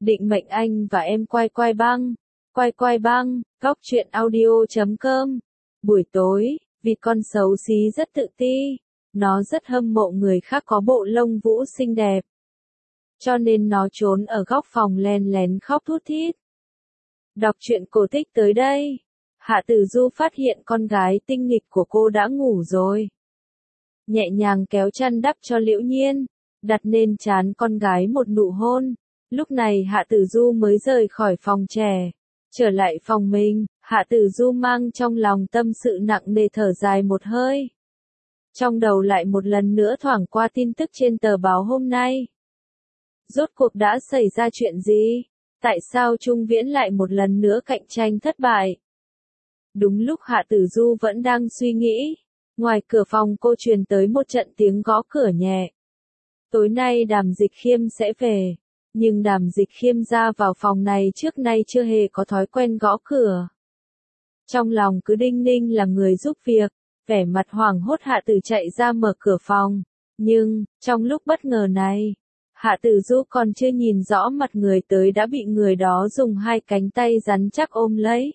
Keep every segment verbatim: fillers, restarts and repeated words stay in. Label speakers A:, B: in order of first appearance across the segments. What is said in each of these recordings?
A: Định mệnh anh và em quay quay băng. Quay quay băng, góc truyện audio chấm com. Buổi tối, vì con xấu xí rất tự ti. Nó rất hâm mộ người khác có bộ lông vũ xinh đẹp. Cho nên nó trốn ở góc phòng len lén khóc thút thít. Đọc truyện cổ tích tới đây. Hạ Tử Du phát hiện con gái tinh nghịch của cô đã ngủ rồi. Nhẹ nhàng kéo chăn đắp cho Liễu Nhiên, đặt lên trán con gái một nụ hôn. Lúc này Hạ Tử Du mới rời khỏi phòng trẻ. Trở lại phòng mình, Hạ Tử Du mang trong lòng tâm sự nặng nề thở dài một hơi. Trong đầu lại một lần nữa thoảng qua tin tức trên tờ báo hôm nay. Rốt cuộc đã xảy ra chuyện gì? Tại sao Trung Viễn lại một lần nữa cạnh tranh thất bại? Đúng lúc Hạ Tử Du vẫn đang suy nghĩ, ngoài cửa phòng cô truyền tới một trận tiếng gõ cửa nhẹ. Tối nay Đàm Dịch Khiêm sẽ về, nhưng Đàm Dịch Khiêm ra vào phòng này trước nay chưa hề có thói quen gõ cửa. Trong lòng cứ đinh ninh là người giúp việc, vẻ mặt hoảng hốt Hạ Tử chạy ra mở cửa phòng, nhưng, trong lúc bất ngờ này, Hạ Tử Du còn chưa nhìn rõ mặt người tới đã bị người đó dùng hai cánh tay rắn chắc ôm lấy.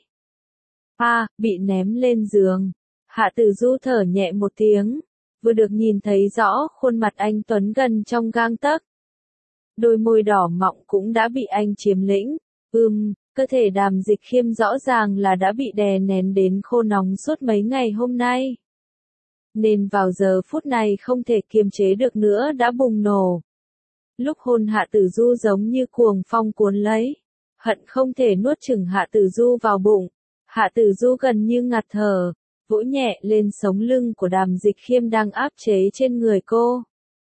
A: À, bị ném lên giường. Hạ Tử Du thở nhẹ một tiếng, vừa được nhìn thấy rõ khuôn mặt anh tuấn gần trong gang tấc. Đôi môi đỏ mọng cũng đã bị anh chiếm lĩnh. Ừm, cơ thể Đàm Dịch Khiêm rõ ràng là đã bị đè nén đến khô nóng suốt mấy ngày hôm nay. Nên vào giờ phút này không thể kiềm chế được nữa đã bùng nổ. Lúc hôn Hạ Tử Du giống như cuồng phong cuốn lấy, hận không thể nuốt chửng Hạ Tử Du vào bụng. Hạ Tử Du gần như ngạt thở, vỗ nhẹ lên sống lưng của Đàm Dịch Khiêm đang áp chế trên người cô.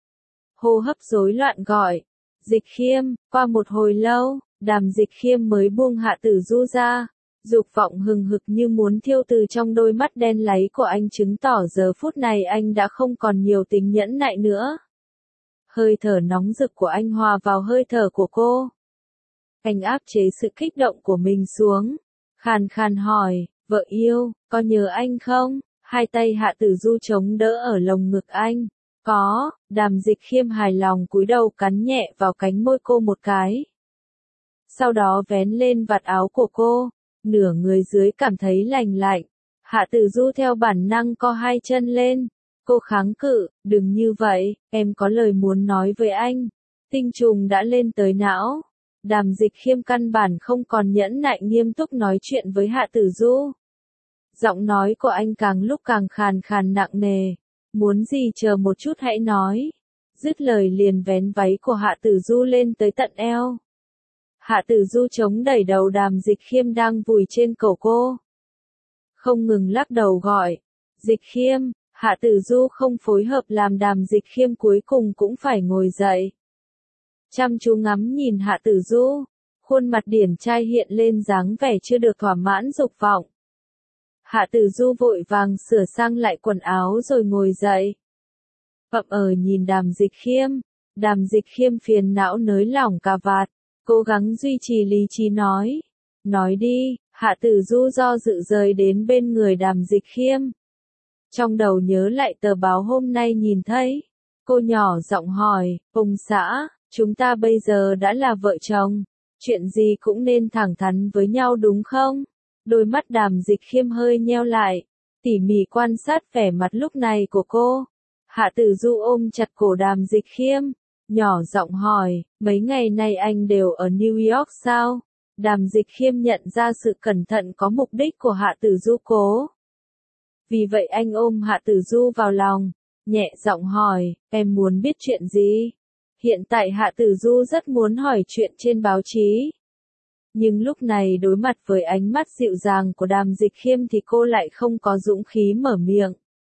A: Hô hấp rối loạn gọi, Dịch Khiêm. Qua một hồi lâu, Đàm Dịch Khiêm mới buông Hạ Tử Du ra, dục vọng hừng hực như muốn thiêu từ trong đôi mắt đen láy của anh chứng tỏ giờ phút này anh đã không còn nhiều tính nhẫn nại nữa. Hơi thở nóng rực của anh hòa vào hơi thở của cô. Anh áp chế sự kích động của mình xuống, khàn khàn hỏi, vợ yêu, có nhớ anh không? Hai tay Hạ Tử Du chống đỡ ở lồng ngực anh. Có. Đàm Dịch Khiêm hài lòng cúi đầu cắn nhẹ vào cánh môi cô một cái. Sau đó vén lên vạt áo của cô, nửa người dưới cảm thấy lành lạnh. Hạ Tử Du theo bản năng co hai chân lên. Cô kháng cự, đừng như vậy, em có lời muốn nói với anh. Tinh trùng đã lên tới não. Đàm Dịch Khiêm căn bản không còn nhẫn nại nghiêm túc nói chuyện với Hạ Tử Du. Giọng nói của anh càng lúc càng khàn khàn nặng nề. Muốn gì chờ một chút hãy nói. Dứt lời liền vén váy của Hạ Tử Du lên tới tận eo. Hạ Tử Du chống đẩy đầu Đàm Dịch Khiêm đang vùi trên cổ cô. Không ngừng lắc đầu gọi, Dịch Khiêm. Hạ Tử Du không phối hợp làm Đàm Dịch Khiêm cuối cùng cũng phải ngồi dậy. Chăm chú ngắm nhìn Hạ Tử Du, khuôn mặt điển trai hiện lên dáng vẻ chưa được thỏa mãn dục vọng. Hạ Tử Du vội vàng sửa sang lại quần áo rồi ngồi dậy. Ậm ờ nhìn Đàm Dịch Khiêm, Đàm Dịch Khiêm phiền não nới lỏng cà vạt, cố gắng duy trì lý trí nói. Nói đi. Hạ Tử Du do dự rời đến bên người Đàm Dịch Khiêm. Trong đầu nhớ lại tờ báo hôm nay nhìn thấy. Cô nhỏ giọng hỏi, ông xã, chúng ta bây giờ đã là vợ chồng. Chuyện gì cũng nên thẳng thắn với nhau đúng không? Đôi mắt Đàm Dịch Khiêm hơi nheo lại, tỉ mỉ quan sát vẻ mặt lúc này của cô. Hạ Tử Du ôm chặt cổ Đàm Dịch Khiêm, nhỏ giọng hỏi, mấy ngày nay anh đều ở New York sao? Đàm Dịch Khiêm nhận ra sự cẩn thận có mục đích của Hạ Tử Du cố. Vì vậy anh ôm Hạ Tử Du vào lòng, nhẹ giọng hỏi, em muốn biết chuyện gì? Hiện tại Hạ Tử Du rất muốn hỏi chuyện trên báo chí. Nhưng lúc này đối mặt với ánh mắt dịu dàng của Đàm Dịch Khiêm thì cô lại không có dũng khí mở miệng.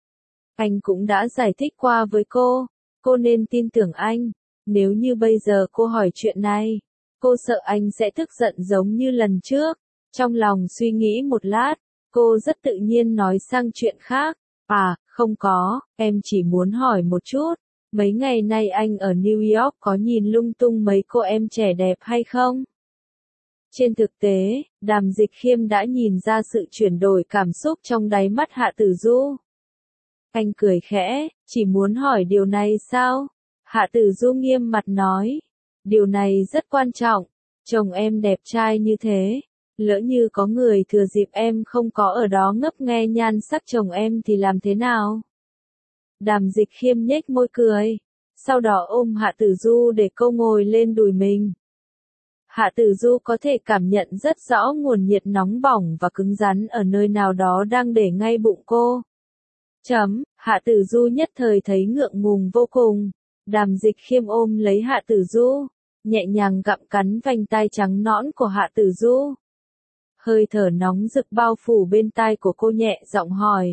A: Anh cũng đã giải thích qua với cô, cô nên tin tưởng anh. Nếu như bây giờ cô hỏi chuyện này, cô sợ anh sẽ tức giận giống như lần trước. Trong lòng suy nghĩ một lát, cô rất tự nhiên nói sang chuyện khác. À, không có, em chỉ muốn hỏi một chút. Mấy ngày nay anh ở New York có nhìn lung tung mấy cô em trẻ đẹp hay không? Trên thực tế, Đàm Dịch Khiêm đã nhìn ra sự chuyển đổi cảm xúc trong đáy mắt Hạ Tử Du. Anh cười khẽ, chỉ muốn hỏi điều này sao? Hạ Tử Du nghiêm mặt nói. Điều này rất quan trọng. Chồng em đẹp trai như thế, lỡ như có người thừa dịp em không có ở đó ngấp nghe nhan sắc chồng em thì làm thế nào? Đàm Dịch Khiêm nhếch môi cười, sau đó ôm Hạ Tử Du để cô ngồi lên đùi mình. Hạ Tử Du có thể cảm nhận rất rõ nguồn nhiệt nóng bỏng và cứng rắn ở nơi nào đó đang để ngay bụng cô. Chấm, Hạ Tử Du nhất thời thấy ngượng ngùng vô cùng. Đàm Dịch Khiêm ôm lấy Hạ Tử Du, nhẹ nhàng gặm cắn vành tai trắng nõn của Hạ Tử Du. Hơi thở nóng rực bao phủ bên tai của cô, nhẹ giọng hỏi.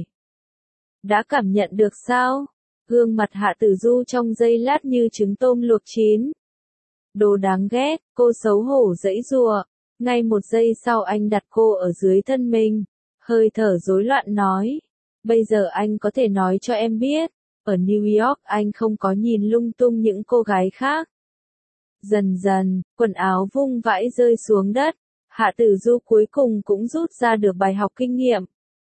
A: Đã cảm nhận được sao? Gương mặt Hạ Tử Du trong giây lát như trứng tôm luộc chín. Đồ đáng ghét, cô xấu hổ giãy giụa. Ngay một giây sau anh đặt cô ở dưới thân mình, hơi thở rối loạn nói. Bây giờ anh có thể nói cho em biết, ở New York anh không có nhìn lung tung những cô gái khác. Dần dần, quần áo vung vãi rơi xuống đất, Hạ Tử Du cuối cùng cũng rút ra được bài học kinh nghiệm.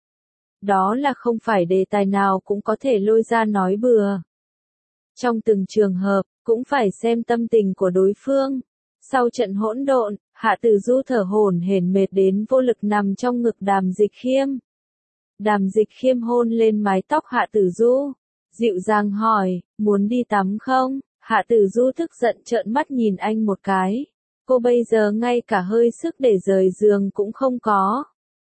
A: Đó là không phải đề tài nào cũng có thể lôi ra nói bừa. Trong từng trường hợp, cũng phải xem tâm tình của đối phương. Sau trận hỗn độn, Hạ Tử Du thở hổn hển mệt đến vô lực nằm trong ngực Đàm Dịch Khiêm. Đàm Dịch Khiêm hôn lên mái tóc Hạ Tử Du, dịu dàng hỏi, muốn đi tắm không? Hạ Tử Du tức giận trợn mắt nhìn anh một cái. Cô bây giờ ngay cả hơi sức để rời giường cũng không có.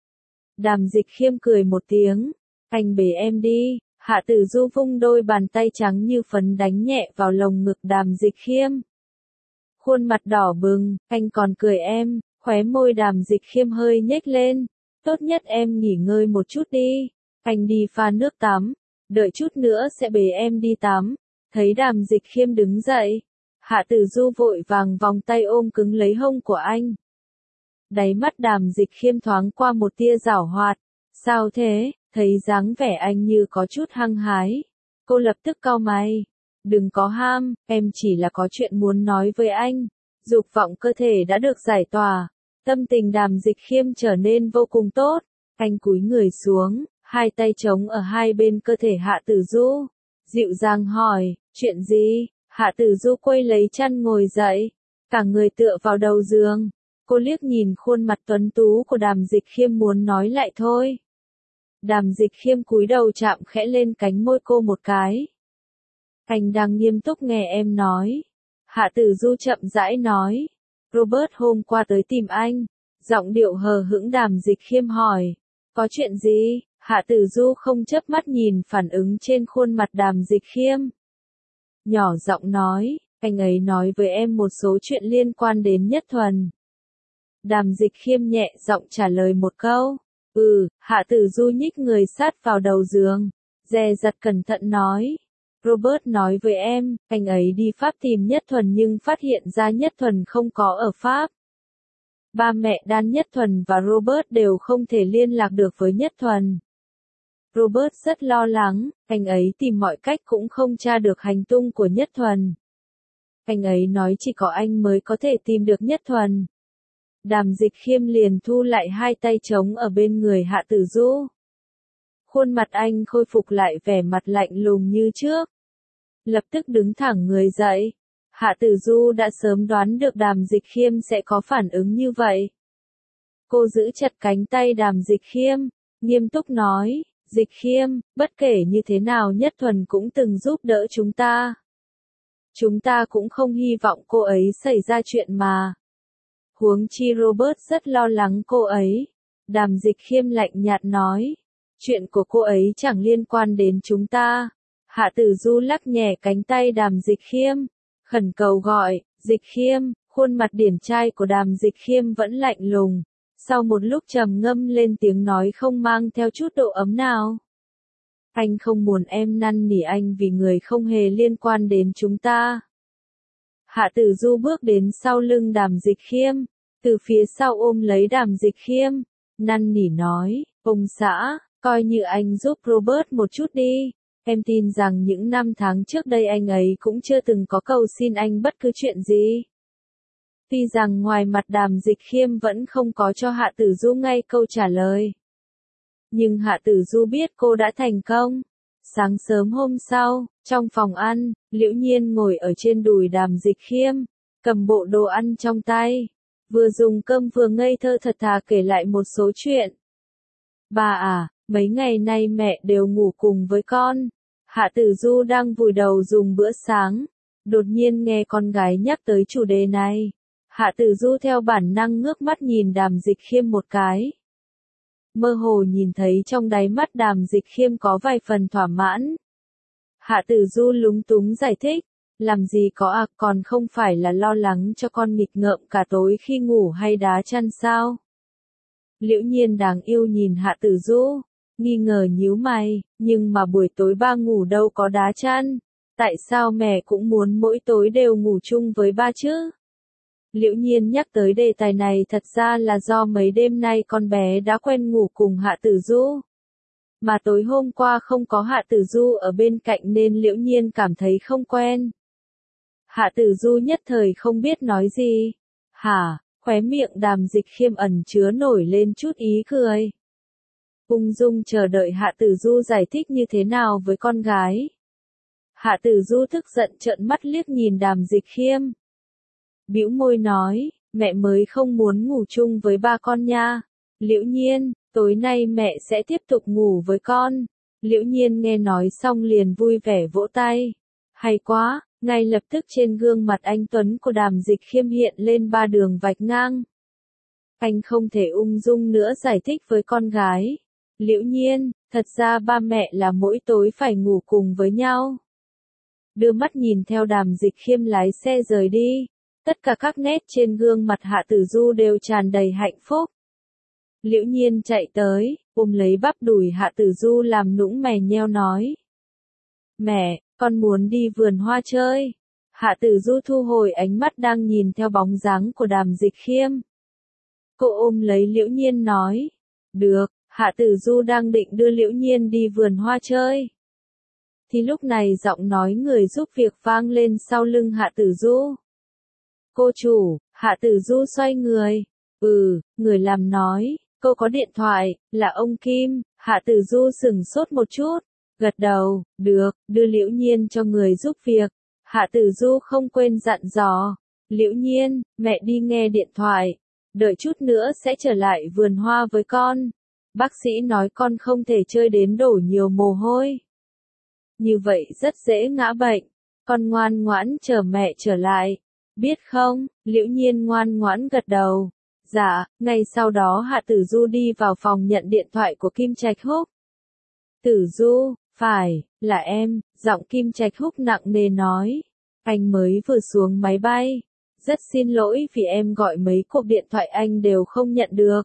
A: Đàm Dịch Khiêm cười một tiếng, anh bế em đi. Hạ Tử Du vung đôi bàn tay trắng như phấn đánh nhẹ vào lồng ngực Đàm Dịch Khiêm. Khuôn mặt đỏ bừng, anh còn cười em, khóe môi Đàm Dịch Khiêm hơi nhếch lên. Tốt nhất em nghỉ ngơi một chút đi, anh đi pha nước tắm, đợi chút nữa sẽ bế em đi tắm. Thấy Đàm Dịch Khiêm đứng dậy, Hạ Tử Du vội vàng vòng tay ôm cứng lấy hông của anh. Đáy mắt Đàm Dịch Khiêm thoáng qua một tia giảo hoạt. Sao thế? Thấy dáng vẻ anh như có chút hăng hái. Cô lập tức cau mày. Đừng có ham, em chỉ là có chuyện muốn nói với anh. Dục vọng cơ thể đã được giải tỏa. Tâm tình Đàm Dịch Khiêm trở nên vô cùng tốt. Anh cúi người xuống, hai tay trống ở hai bên cơ thể Hạ Tử Du. Dịu dàng hỏi, chuyện gì? Hạ Tử Du quay lấy chăn ngồi dậy, cả người tựa vào đầu giường. Cô liếc nhìn khuôn mặt tuấn tú của Đàm Dịch Khiêm muốn nói lại thôi. Đàm Dịch Khiêm cúi đầu chạm khẽ lên cánh môi cô một cái. Anh đang nghiêm túc nghe em nói. Hạ Tử Du chậm rãi nói. Robert hôm qua tới tìm anh. Giọng điệu hờ hững. Đàm Dịch Khiêm hỏi. Có chuyện gì? Hạ Tử Du không chớp mắt nhìn phản ứng trên khuôn mặt Đàm Dịch Khiêm. Nhỏ giọng nói, anh ấy nói với em một số chuyện liên quan đến Nhất Thuần. Đàm Dịch Khiêm nhẹ giọng trả lời một câu. Ừ, Hạ Tử Du nhích người sát vào đầu giường, dè dặt cẩn thận nói. Robert nói với em, anh ấy đi Pháp tìm Nhất Thuần nhưng phát hiện ra Nhất Thuần không có ở Pháp. Ba mẹ Đan Nhất Thuần và Robert đều không thể liên lạc được với Nhất Thuần. Robert rất lo lắng, anh ấy tìm mọi cách cũng không tra được hành tung của Nhất Thuần. Anh ấy nói chỉ có anh mới có thể tìm được Nhất Thuần. Đàm Dịch Khiêm liền thu lại hai tay trống ở bên người Hạ Tử Du. Khuôn mặt anh khôi phục lại vẻ mặt lạnh lùng như trước. Lập tức đứng thẳng người dậy. Hạ Tử Du đã sớm đoán được Đàm Dịch Khiêm sẽ có phản ứng như vậy. Cô giữ chặt cánh tay Đàm Dịch Khiêm, nghiêm túc nói, Dịch Khiêm, bất kể như thế nào Nhất Thuần cũng từng giúp đỡ chúng ta. Chúng ta cũng không hy vọng cô ấy xảy ra chuyện mà. Huống chi Robert rất lo lắng cô ấy. Đàm Dịch Khiêm lạnh nhạt nói. Chuyện của cô ấy chẳng liên quan đến chúng ta. Hạ Tử Du lắc nhẹ cánh tay Đàm Dịch Khiêm, khẩn cầu gọi, Dịch Khiêm. Khuôn mặt điển trai của Đàm Dịch Khiêm vẫn lạnh lùng. Sau một lúc trầm ngâm lên tiếng nói không mang theo chút độ ấm nào. Anh không muốn em năn nỉ anh vì người không hề liên quan đến chúng ta. Hạ Tử Du bước đến sau lưng Đàm Dịch Khiêm, từ phía sau ôm lấy Đàm Dịch Khiêm, năn nỉ nói, ông xã, coi như anh giúp Robert một chút đi. Em tin rằng những năm tháng trước đây anh ấy cũng chưa từng có cầu xin anh bất cứ chuyện gì. Tuy rằng ngoài mặt Đàm Dịch Khiêm vẫn không có cho Hạ Tử Du ngay câu trả lời. Nhưng Hạ Tử Du biết cô đã thành công. Sáng sớm hôm sau, trong phòng ăn, Liễu Nhiên ngồi ở trên đùi Đàm Dịch Khiêm, cầm bộ đồ ăn trong tay. Vừa dùng cơm vừa ngây thơ thật thà kể lại một số chuyện. Bà à, mấy ngày nay mẹ đều ngủ cùng với con. Hạ Tử Du đang vùi đầu dùng bữa sáng. Đột nhiên nghe con gái nhắc tới chủ đề này. Hạ Tử Du theo bản năng ngước mắt nhìn Đàm Dịch Khiêm một cái. Mơ hồ nhìn thấy trong đáy mắt Đàm Dịch Khiêm có vài phần thỏa mãn. Hạ Tử Du lúng túng giải thích. Làm gì có à, còn không phải là lo lắng cho con nghịch ngợm cả tối khi ngủ hay đá chăn sao? Liễu Nhiên đáng yêu nhìn Hạ Tử Du, nghi ngờ nhíu mày, nhưng mà buổi tối ba ngủ đâu có đá chăn, tại sao mẹ cũng muốn mỗi tối đều ngủ chung với ba chứ? Liễu Nhiên nhắc tới đề tài này thật ra là do mấy đêm nay con bé đã quen ngủ cùng Hạ Tử Du. Mà tối hôm qua không có Hạ Tử Du ở bên cạnh nên Liễu Nhiên cảm thấy không quen. Hạ Tử Du nhất thời không biết nói gì. Hả, khóe miệng Đàm Dịch Khiêm ẩn chứa nổi lên chút ý cười. Ung dung chờ đợi Hạ Tử Du giải thích như thế nào với con gái. Hạ Tử Du tức giận trợn mắt liếc nhìn Đàm Dịch Khiêm. Bĩu môi nói, mẹ mới không muốn ngủ chung với ba con nha. Liễu Nhiên, tối nay mẹ sẽ tiếp tục ngủ với con. Liễu Nhiên nghe nói xong liền vui vẻ vỗ tay. Hay quá, ngay lập tức trên gương mặt anh tuấn của Đàm Dịch Khiêm hiện lên ba đường vạch ngang. Anh không thể ung dung nữa giải thích với con gái. Liễu Nhiên, thật ra ba mẹ là mỗi tối phải ngủ cùng với nhau. Đưa mắt nhìn theo Đàm Dịch Khiêm lái xe rời đi. Tất cả các nét trên gương mặt Hạ Tử Du đều tràn đầy hạnh phúc. Liễu Nhiên chạy tới, ôm lấy bắp đùi Hạ Tử Du làm nũng mè nheo nói. Mẹ, con muốn đi vườn hoa chơi. Hạ Tử Du thu hồi ánh mắt đang nhìn theo bóng dáng của Đàm Dịch Khiêm. Cô ôm lấy Liễu Nhiên nói. Được, Hạ Tử Du đang định đưa Liễu Nhiên đi vườn hoa chơi. Thì lúc này giọng nói người giúp việc vang lên sau lưng Hạ Tử Du. Cô chủ, Hạ Tử Du xoay người. Ừ, người làm nói, cô có điện thoại, là ông Kim. Hạ Tử Du sửng sốt một chút. Gật đầu, được, đưa Liễu Nhiên cho người giúp việc. Hạ Tử Du không quên dặn dò. Liễu Nhiên, mẹ đi nghe điện thoại. Đợi chút nữa sẽ trở lại vườn hoa với con. Bác sĩ nói con không thể chơi đến đổ nhiều mồ hôi. Như vậy rất dễ ngã bệnh. Con ngoan ngoãn chờ mẹ trở lại. Biết không? Liễu Nhiên ngoan ngoãn gật đầu. Dạ, ngay sau đó Hạ Tử Du đi vào phòng nhận điện thoại của Kim Trạch Húc. Tử Du, phải, là em, giọng Kim Trạch Húc nặng nề nói. Anh mới vừa xuống máy bay. Rất xin lỗi vì em gọi mấy cuộc điện thoại anh đều không nhận được.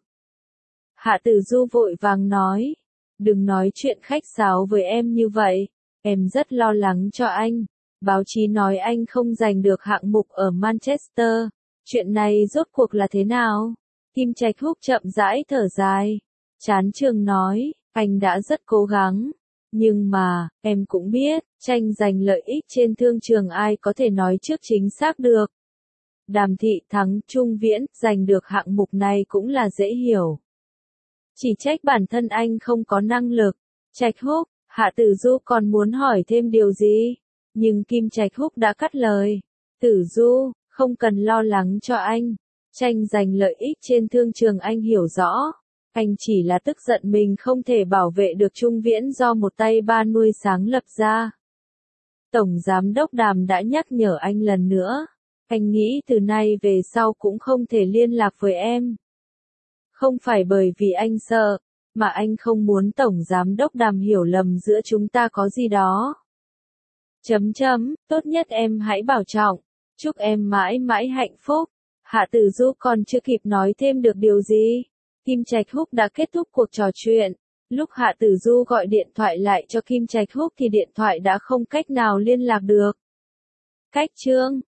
A: Hạ Tử Du vội vàng nói. Đừng nói chuyện khách sáo với em như vậy. Em rất lo lắng cho anh. Báo chí nói anh không giành được hạng mục ở Manchester. Chuyện này rốt cuộc là thế nào? Kim Trạch Húc chậm rãi thở dài. Chán trường nói, anh đã rất cố gắng. Nhưng mà, em cũng biết, tranh giành lợi ích trên thương trường ai có thể nói trước chính xác được. Đàm Thị thắng Trung Viễn, giành được hạng mục này cũng là dễ hiểu. Chỉ trách bản thân anh không có năng lực. Trạch Húc, Hạ Tử Du còn muốn hỏi thêm điều gì? Nhưng Kim Trạch Húc đã cắt lời. Tử Du, không cần lo lắng cho anh. Tranh giành lợi ích trên thương trường anh hiểu rõ. Anh chỉ là tức giận mình không thể bảo vệ được Trung Viễn do một tay ba nuôi sáng lập ra. Tổng Giám đốc Đàm đã nhắc nhở anh lần nữa. Anh nghĩ từ nay về sau cũng không thể liên lạc với em. Không phải bởi vì anh sợ, mà anh không muốn Tổng Giám đốc Đàm hiểu lầm giữa chúng ta có gì đó. Chấm chấm, tốt nhất em hãy bảo trọng. Chúc em mãi mãi hạnh phúc. Hạ Tử Du còn chưa kịp nói thêm được điều gì. Kim Trạch Húc đã kết thúc cuộc trò chuyện. Lúc Hạ Tử Du gọi điện thoại lại cho Kim Trạch Húc thì điện thoại đã không cách nào liên lạc được. Cách chương